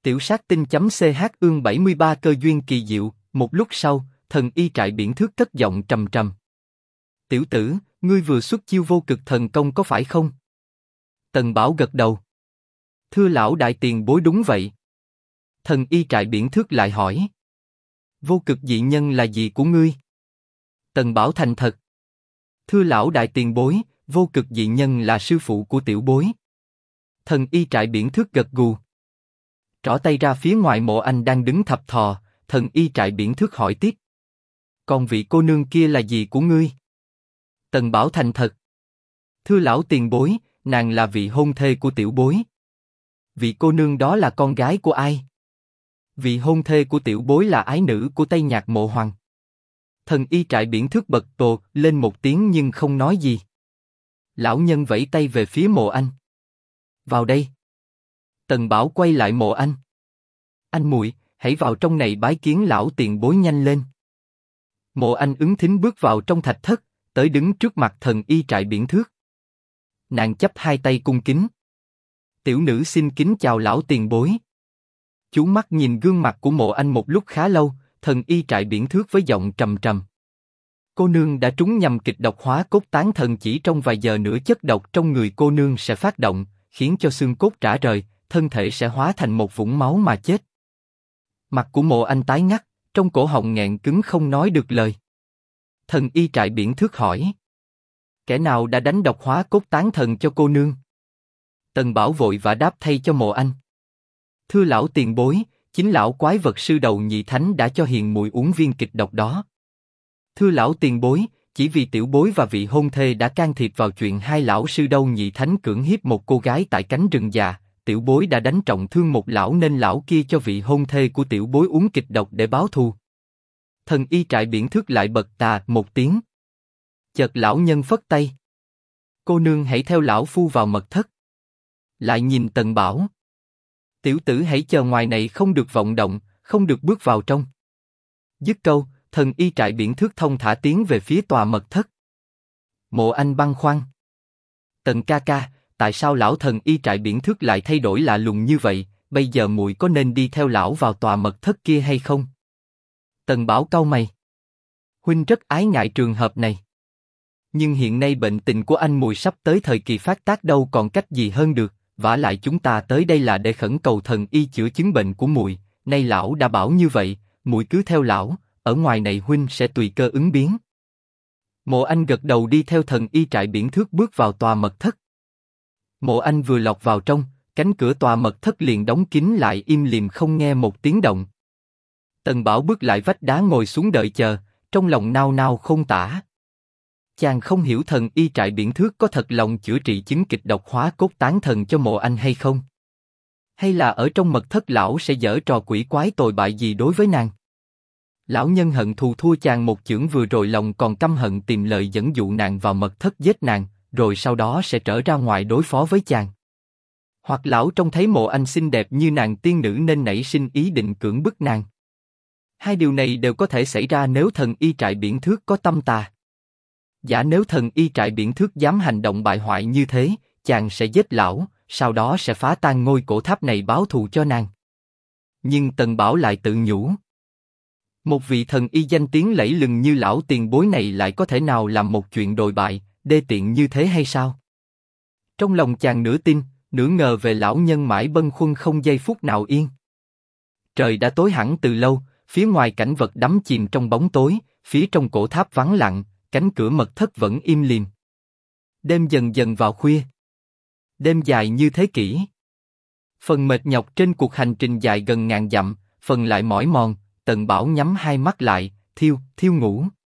Tiểu sát tinh.ch ương 73 cơ duyên kỳ diệu, một lúc sau, thần y trại biển thước cất giọng trầm trầm. Tiểu tử, ngươi vừa xuất chiêu vô cực thần công có phải không? Tần Bảo gật đầu. Thưa lão đại tiền bối đúng vậy. Thần y trại biển thước lại hỏi. Vô cực dị nhân là gì của ngươi? Tần Bảo thành thật. Thưa lão đại tiền bối, vô cực dị nhân là sư phụ của tiểu bối. Thần y trại biển thước gật gù. Trỏ tay ra phía ngoài Mộ Anh đang đứng thập thò, thần y trại biển thước hỏi tiếp. Còn vị cô nương kia là gì của ngươi? Tần Bảo thành thật. Thưa lão tiền bối, nàng là vị hôn thê của tiểu bối. Vị cô nương đó là con gái của ai? Vị hôn thê của tiểu bối là ái nữ của Tây Nhạc Mộ Hoàng. Thần y trại biển thước bật tồ lên một tiếng nhưng không nói gì. Lão nhân vẫy tay về phía Mộ Anh. Vào đây. Tần Bảo quay lại Mộ Anh. Anh muội, hãy vào trong này bái kiến lão tiền bối nhanh lên. Mộ Anh ứng thính bước vào trong thạch thất, tới đứng trước mặt thần y trại biển thước. Nàng chắp hai tay cung kính. Tiểu nữ xin kính chào lão tiền bối. Chú mắt nhìn gương mặt của Mộ Anh một lúc khá lâu, thần y trại biển thước với giọng trầm trầm. Cô nương đã trúng nhầm kịch độc hóa cốt tán thần, chỉ trong vài giờ nữa chất độc trong người cô nương sẽ phát động, khiến cho xương cốt rã rời, thân thể sẽ hóa thành một vũng máu mà chết. Mặt của Mộ Anh tái ngắt, trong cổ họng nghẹn cứng không nói được lời. Thần y trại biển thước hỏi. Kẻ nào đã đánh độc hóa cốt tán thần cho cô nương? Tần Bảo vội vã đáp thay cho Mộ Anh. Thưa lão tiền bối, chính lão quái vật sư đầu nhị thánh đã cho hiền muội uống viên kịch độc đó. Thưa lão tiền bối, chỉ vì tiểu bối và vị hôn thê đã can thiệp vào chuyện hai lão sư đầu nhị thánh cưỡng hiếp một cô gái tại cánh rừng già, tiểu bối đã đánh trọng thương một lão nên lão kia cho vị hôn thê của tiểu bối uống kịch độc để báo thù. Thần y trại biển thước lại bật tà một tiếng. Chợt lão nhân phất tay. Cô nương hãy theo lão phu vào mật thất. Lại nhìn Tần Bảo. Tiểu tử hãy chờ ngoài này, không được vọng động, không được bước vào trong. Dứt câu, thần y trại biển thước thông thả tiến về phía tòa mật thất. Mộ Anh băn khoăn. Tần ca ca, tại sao lão thần y trại biển thước lại thay đổi lạ lùng như vậy? Bây giờ muội có nên đi theo lão vào tòa mật thất kia hay không? Tần Bảo cau mày. Huynh rất ái ngại trường hợp này. Nhưng hiện nay bệnh tình của anh muội sắp tới thời kỳ phát tác, đâu còn cách gì hơn được. Vả lại chúng ta tới đây là để khẩn cầu thần y chữa chứng bệnh của muội. Nay lão đã bảo như vậy, muội cứ theo lão. Ở ngoài này huynh sẽ tùy cơ ứng biến. Mộ Anh gật đầu đi theo thần y trại biển thước bước vào tòa mật thất. Mộ Anh vừa lọt vào trong, cánh cửa tòa mật thất liền đóng kín lại im lìm không nghe một tiếng động. Tần Bảo bước lại vách đá ngồi xuống đợi chờ, trong lòng nao nao không tả. Chàng không hiểu thần y trại biển thước có thật lòng chữa trị chứng kịch độc hóa cốt tán thần cho Mộ Anh hay không? Hay là ở trong mật thất lão sẽ giở trò quỷ quái tồi bại gì đối với nàng? Lão nhân hận thù thua chàng một chưởng vừa rồi, lòng còn căm hận tìm lời dẫn dụ nàng vào mật thất giết nàng, rồi sau đó sẽ trở ra ngoài đối phó với chàng. Hoặc lão trông thấy Mộ Anh xinh đẹp như nàng tiên nữ nên nảy sinh ý định cưỡng bức nàng. Hai điều này đều có thể xảy ra nếu thần y trại biển thước có tâm tà. Giả nếu thần y trại biển thước dám hành động bại hoại như thế, chàng sẽ giết lão, sau đó sẽ phá tan ngôi cổ tháp này báo thù cho nàng. Nhưng Tần Bảo lại tự nhủ. Một vị thần y danh tiếng lẫy lừng như lão tiền bối này lại có thể nào làm một chuyện đồi bại, đê tiện như thế hay sao? Trong lòng chàng nửa tin, nửa ngờ về lão nhân mãi bâng khuâng không giây phút nào yên. Trời đã tối hẳn từ lâu, phía ngoài cảnh vật đắm chìm trong bóng tối, phía trong cổ tháp vắng lặng, cánh cửa mật thất vẫn im lìm. Đêm dần dần vào khuya. Đêm dài như thế kỷ. Phần mệt nhọc trên cuộc hành trình dài gần ngàn dặm, phần lại mỏi mòn. Tần Bảo nhắm hai mắt lại, thiêu ngủ.